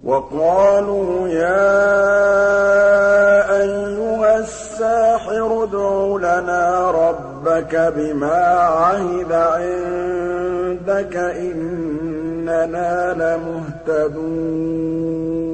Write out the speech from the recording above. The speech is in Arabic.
وَقَالُوا يَا أَيُّهَ السَّاحِرُ ادْعُ لَنَا رَبَّكَ بِمَا عَهِدَ عِندَكَ إِنَّنَا لَمُهْتَدُونَ